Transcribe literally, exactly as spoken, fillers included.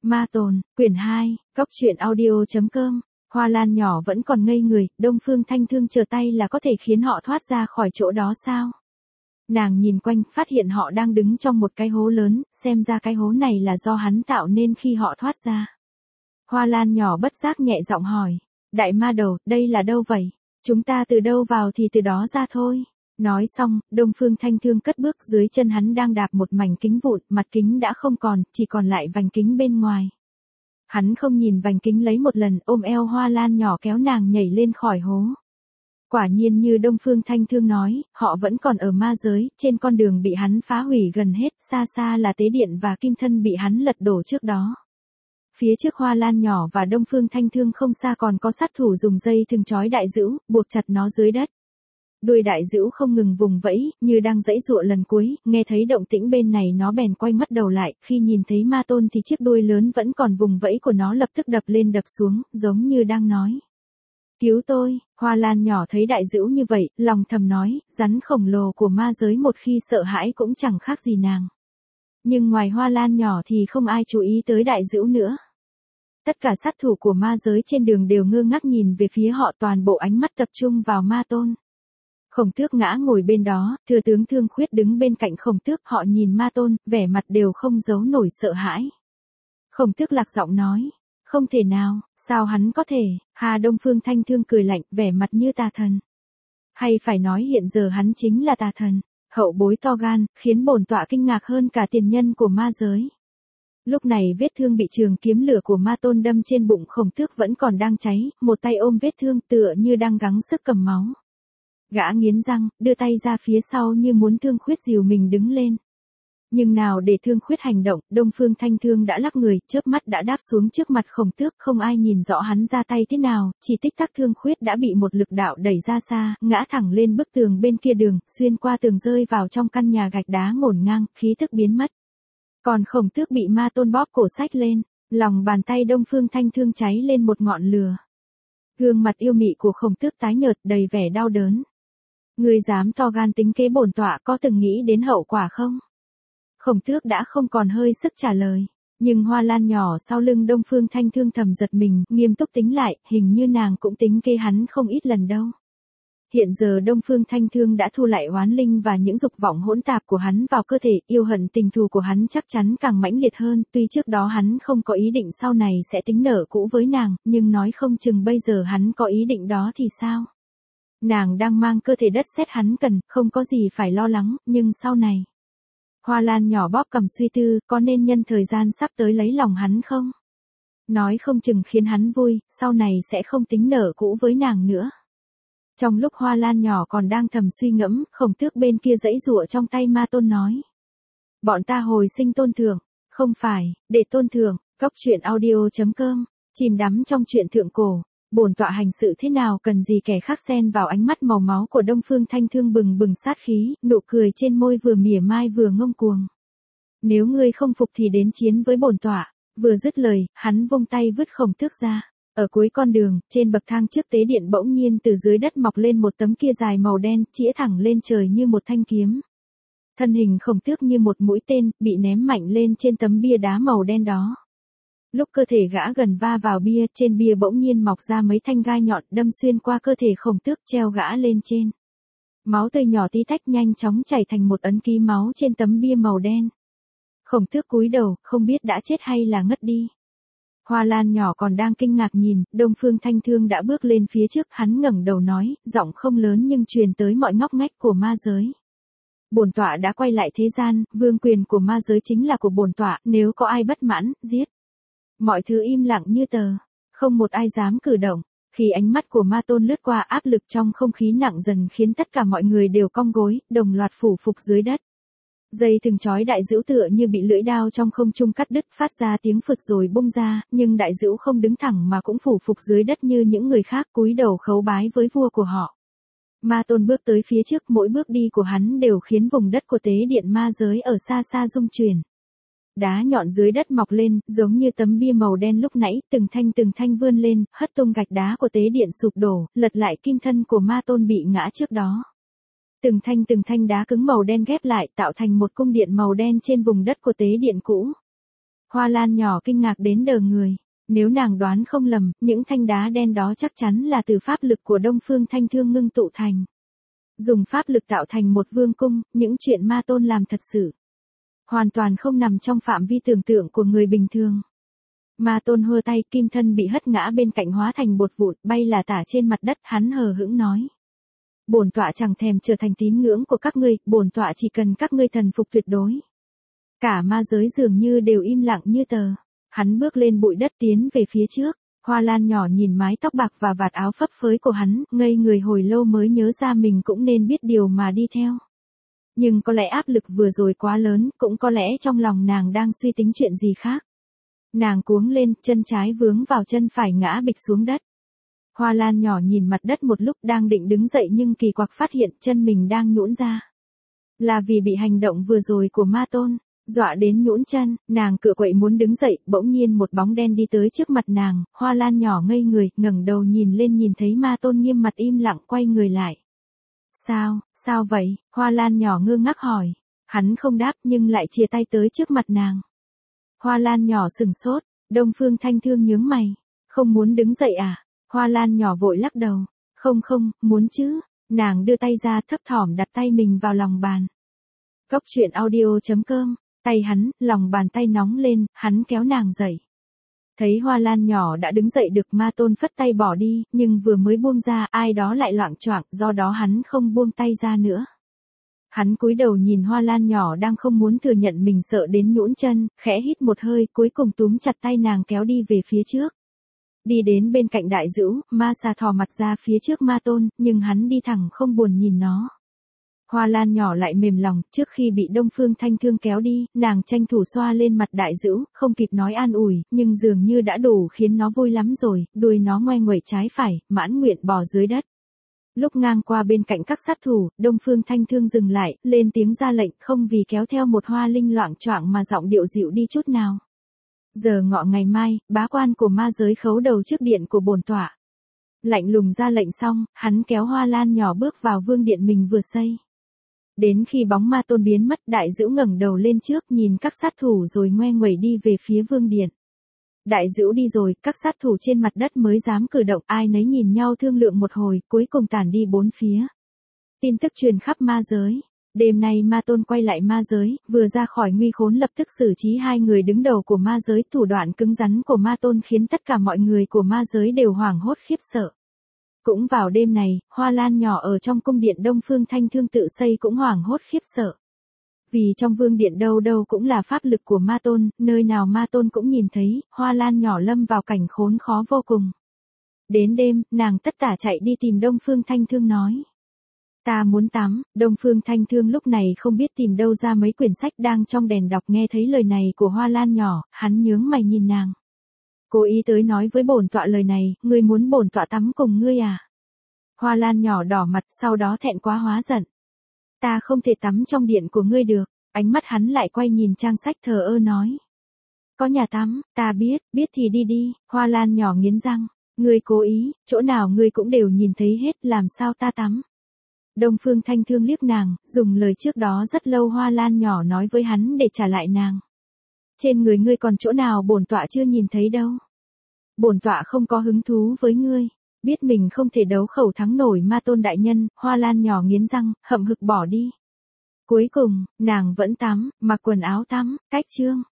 Ma Tồn, quyển hai, Cóc truyện audio.com. Hoa Lan nhỏ vẫn còn ngây người, Đông Phương Thanh Thương trở tay là có thể khiến họ thoát ra khỏi chỗ đó sao? Nàng nhìn quanh, phát hiện họ đang đứng trong một cái hố lớn, xem ra cái hố này là do hắn tạo nên khi họ thoát ra. Hoa Lan nhỏ bất giác nhẹ giọng hỏi, đại ma đầu, đây là đâu vậy? Chúng ta từ đâu vào thì từ đó ra thôi. Nói xong, Đông Phương Thanh Thương cất bước, dưới chân hắn đang đạp một mảnh kính vụn, mặt kính đã không còn, chỉ còn lại vành kính bên ngoài. Hắn không nhìn vành kính lấy một lần, ôm eo Hoa Lan nhỏ kéo nàng nhảy lên khỏi hố. Quả nhiên như Đông Phương Thanh Thương nói, họ vẫn còn ở ma giới, trên con đường bị hắn phá hủy gần hết, xa xa là tế điện và kim thân bị hắn lật đổ trước đó. Phía trước Hoa Lan nhỏ và Đông Phương Thanh Thương không xa còn có sát thủ dùng dây thừng trói đại dữ, buộc chặt nó dưới đất. Đuôi đại dữ không ngừng vùng vẫy, như đang giãy giụa lần cuối, nghe thấy động tĩnh bên này nó bèn quay mất đầu lại, khi nhìn thấy Ma Tôn thì chiếc đuôi lớn vẫn còn vùng vẫy của nó lập tức đập lên đập xuống, giống như đang nói. Cứu tôi, Hoa Lan nhỏ thấy đại dữ như vậy, lòng thầm nói, rắn khổng lồ của ma giới một khi sợ hãi cũng chẳng khác gì nàng. Nhưng ngoài Hoa Lan nhỏ thì không ai chú ý tới đại dữ nữa. Tất cả sát thủ của ma giới trên đường đều ngơ ngác nhìn về phía họ, toàn bộ ánh mắt tập trung vào Ma Tôn. Khổng Tước ngã ngồi bên đó, thừa tướng Thương Khuyết đứng bên cạnh Khổng Tước, họ nhìn Ma Tôn, vẻ mặt đều không giấu nổi sợ hãi. Khổng Tước lạc giọng nói, không thể nào, sao hắn có thể? Hà Đông Phương Thanh Thương cười lạnh, vẻ mặt như tà thần. Hay phải nói hiện giờ hắn chính là tà thần, hậu bối to gan, khiến bổn tọa kinh ngạc hơn cả tiền nhân của ma giới. Lúc này vết thương bị trường kiếm lửa của Ma Tôn đâm trên bụng Khổng Tước vẫn còn đang cháy, một tay ôm vết thương tựa như đang gắng sức cầm máu. Gã nghiến răng, đưa tay ra phía sau như muốn Thương Khuyết dìu mình đứng lên. Nhưng nào để Thương Khuyết hành động, Đông Phương Thanh Thương đã lắc người, chớp mắt đã đáp xuống trước mặt Khổng Tước, không ai nhìn rõ hắn ra tay thế nào, chỉ tích tắc Thương Khuyết đã bị một lực đạo đẩy ra xa, ngã thẳng lên bức tường bên kia đường, xuyên qua tường rơi vào trong căn nhà gạch đá ngổn ngang, khí thức biến mất. Còn Khổng Tước bị Ma Tôn bóp cổ xách lên, lòng bàn tay Đông Phương Thanh Thương cháy lên một ngọn lửa. Gương mặt yêu mị của Khổng Tước tái nhợt đầy vẻ đau đớn. Ngươi dám to gan tính kế bổn tọa, có từng nghĩ đến hậu quả không? Khổng Tước đã không còn hơi sức trả lời, nhưng Hoa Lan nhỏ sau lưng Đông Phương Thanh Thương thầm giật mình, nghiêm túc tính lại, hình như nàng cũng tính kế hắn không ít lần đâu. Hiện giờ Đông Phương Thanh Thương đã thu lại oán linh và những dục vọng hỗn tạp của hắn vào cơ thể, yêu hận tình thù của hắn chắc chắn càng mãnh liệt hơn, tuy trước đó hắn không có ý định sau này sẽ tính nợ cũ với nàng, nhưng nói không chừng bây giờ hắn có ý định đó thì sao? Nàng đang mang cơ thể đất sét hắn cần, không có gì phải lo lắng, nhưng sau này. Hoa Lan nhỏ bóp cầm suy tư, có nên nhân thời gian sắp tới lấy lòng hắn không? Nói không chừng khiến hắn vui, sau này sẽ không tính nợ cũ với nàng nữa. Trong lúc Hoa Lan nhỏ còn đang thầm suy ngẫm, Khổng Tước bên kia giãy giụa trong tay Ma Tôn nói. Bọn ta hồi sinh tôn thượng, không phải, để tôn thượng, Cóc truyện audio.com, chìm đắm trong truyện thượng cổ. Bổn tọa hành sự thế nào cần gì kẻ khác xen vào, ánh mắt màu máu của Đông Phương Thanh Thương bừng bừng sát khí, nụ cười trên môi vừa mỉa mai vừa ngông cuồng. Nếu ngươi không phục thì đến chiến với bổn tọa. Vừa dứt lời, hắn vung tay vứt Khổng Tước ra. Ở cuối con đường, trên bậc thang trước tế điện bỗng nhiên từ dưới đất mọc lên một tấm kia dài màu đen, chĩa thẳng lên trời như một thanh kiếm. Thân hình Khổng Tước như một mũi tên, bị ném mạnh lên trên tấm bia đá màu đen đó. Lúc cơ thể gã gần va vào bia, trên bia bỗng nhiên mọc ra mấy thanh gai nhọn đâm xuyên qua cơ thể Khổng Tước, treo gã lên trên. Máu tươi nhỏ tí tách nhanh chóng chảy thành một ấn ký máu trên tấm bia màu đen. Khổng Tước cúi đầu, không biết đã chết hay là ngất đi. Hoa Lan nhỏ còn đang kinh ngạc nhìn, Đông Phương Thanh Thương đã bước lên phía trước, hắn ngẩng đầu nói, giọng không lớn nhưng truyền tới mọi ngóc ngách của ma giới. Bổn tọa đã quay lại thế gian, vương quyền của ma giới chính là của bổn tọa, nếu có ai bất mãn, giết. Mọi thứ im lặng như tờ, không một ai dám cử động. Khi ánh mắt của Ma Tôn lướt qua, áp lực trong không khí nặng dần khiến tất cả mọi người đều cong gối, đồng loạt phủ phục dưới đất. Dây thừng trói đại dữ tựa như bị lưỡi đao trong không trung cắt đứt, phát ra tiếng phụt rồi bung ra, nhưng đại dữ không đứng thẳng mà cũng phủ phục dưới đất như những người khác, cúi đầu khấu bái với vua của họ. Ma Tôn bước tới phía trước, mỗi bước đi của hắn đều khiến vùng đất của tế điện ma giới ở xa xa rung chuyển. Đá nhọn dưới đất mọc lên, giống như tấm bia màu đen lúc nãy, từng thanh từng thanh vươn lên, hất tung gạch đá của tế điện sụp đổ, lật lại kim thân của Ma Tôn bị ngã trước đó. Từng thanh từng thanh đá cứng màu đen ghép lại, tạo thành một cung điện màu đen trên vùng đất của tế điện cũ. Hoa Lan nhỏ kinh ngạc đến đờ người. Nếu nàng đoán không lầm, những thanh đá đen đó chắc chắn là từ pháp lực của Đông Phương Thanh Thương ngưng tụ thành. Dùng pháp lực tạo thành một vương cung, những chuyện ma tôn làm thật sự hoàn toàn không nằm trong phạm vi tưởng tượng của người bình thường. Ma tôn hơ tay, kim thân bị hất ngã bên cạnh hóa thành bột vụn, bay là tả trên mặt đất, hắn hờ hững nói. Bổn tọa chẳng thèm trở thành tín ngưỡng của các ngươi, bổn tọa chỉ cần các ngươi thần phục tuyệt đối. Cả ma giới dường như đều im lặng như tờ. Hắn bước lên bụi đất tiến về phía trước. Hoa Lan nhỏ nhìn mái tóc bạc và vạt áo phấp phới của hắn, ngây người hồi lâu mới nhớ ra mình cũng nên biết điều mà đi theo. Nhưng có lẽ áp lực vừa rồi quá lớn, cũng có lẽ trong lòng nàng đang suy tính chuyện gì khác. Nàng cuống lên, chân trái vướng vào chân phải ngã bịch xuống đất. Hoa Lan nhỏ nhìn mặt đất một lúc đang định đứng dậy nhưng kỳ quặc phát hiện chân mình đang nhũn ra. Là vì bị hành động vừa rồi của ma tôn. Dọa đến nhũn chân, nàng cựa quậy muốn đứng dậy, bỗng nhiên một bóng đen đi tới trước mặt nàng, Hoa Lan nhỏ ngây người, ngẩng đầu nhìn lên nhìn thấy ma tôn nghiêm mặt im lặng quay người lại. Sao, sao vậy? Hoa Lan nhỏ ngơ ngác hỏi. Hắn không đáp nhưng lại chìa tay tới trước mặt nàng. Hoa Lan nhỏ sừng sốt, Đông Phương Thanh Thương nhướng mày. Không muốn đứng dậy à? Hoa Lan nhỏ vội lắc đầu. Không không, muốn chứ. Nàng đưa tay ra thấp thỏm đặt tay mình vào lòng bàn. Góc truyện audio chấm com. Tay hắn, lòng bàn tay nóng lên, hắn kéo nàng dậy. Thấy Hoa Lan nhỏ đã đứng dậy được, ma tôn phất tay bỏ đi, nhưng vừa mới buông ra, ai đó lại loạng choạng, do đó hắn không buông tay ra nữa. Hắn cúi đầu nhìn Hoa Lan nhỏ đang không muốn thừa nhận mình sợ đến nhũn chân, khẽ hít một hơi, cuối cùng túm chặt tay nàng kéo đi về phía trước. Đi đến bên cạnh đại dữ, ma xà thò mặt ra phía trước ma tôn, nhưng hắn đi thẳng không buồn nhìn nó. Hoa Lan nhỏ lại mềm lòng, trước khi bị Đông Phương Thanh Thương kéo đi, nàng tranh thủ xoa lên mặt đại dữ, không kịp nói an ủi, nhưng dường như đã đủ khiến nó vui lắm rồi, đuôi nó ngoe nguẩy trái phải, mãn nguyện bò dưới đất. Lúc ngang qua bên cạnh các sát thủ, Đông Phương Thanh Thương dừng lại, lên tiếng ra lệnh, không vì kéo theo một hoa linh loạng choạng mà giọng điệu dịu đi chút nào. Giờ ngọ ngày mai, bá quan của ma giới khấu đầu trước điện của bổn tọa. Lạnh lùng ra lệnh xong, hắn kéo Hoa Lan nhỏ bước vào vương điện mình vừa xây. Đến khi bóng ma tôn biến mất, đại dữ ngẩng đầu lên trước nhìn các sát thủ rồi ngoe nguẩy đi về phía vương điện. Đại dữ đi rồi, các sát thủ trên mặt đất mới dám cử động, ai nấy nhìn nhau thương lượng một hồi, cuối cùng tản đi bốn phía. Tin tức truyền khắp ma giới. Đêm nay ma tôn quay lại ma giới, vừa ra khỏi nguy khốn lập tức xử trí hai người đứng đầu của ma giới. Thủ đoạn cứng rắn của ma tôn khiến tất cả mọi người của ma giới đều hoảng hốt khiếp sợ. Cũng vào đêm này, Hoa Lan nhỏ ở trong cung điện Đông Phương Thanh Thương tự xây cũng hoảng hốt khiếp sợ. Vì trong vương điện đâu đâu cũng là pháp lực của ma tôn, nơi nào ma tôn cũng nhìn thấy, Hoa Lan nhỏ lâm vào cảnh khốn khó vô cùng. Đến đêm, nàng tất tả chạy đi tìm Đông Phương Thanh Thương nói. Ta muốn tắm. Đông Phương Thanh Thương lúc này không biết tìm đâu ra mấy quyển sách đang trong đèn đọc, nghe thấy lời này của Hoa Lan nhỏ, hắn nhướng mày nhìn nàng. Cố ý tới nói với bổn tọa lời này, ngươi muốn bổn tọa tắm cùng ngươi à? Hoa Lan nhỏ đỏ mặt, sau đó thẹn quá hóa giận. Ta không thể tắm trong điện của ngươi được. Ánh mắt hắn lại quay nhìn trang sách thờ ơ nói. Có nhà tắm, ta biết, biết thì đi đi. Hoa Lan nhỏ nghiến răng. Ngươi cố ý, chỗ nào ngươi cũng đều nhìn thấy hết, làm sao ta tắm? Đông Phương Thanh Thương liếc nàng, dùng lời trước đó rất lâu Hoa Lan nhỏ nói với hắn để trả lại nàng. Trên người ngươi còn chỗ nào bổn tọa chưa nhìn thấy đâu. Bổn tọa không có hứng thú với ngươi. Biết mình không thể đấu khẩu thắng nổi ma tôn đại nhân, Hoa Lan nhỏ nghiến răng, hậm hực bỏ đi. Cuối cùng, nàng vẫn tắm, mặc quần áo tắm, cách chương.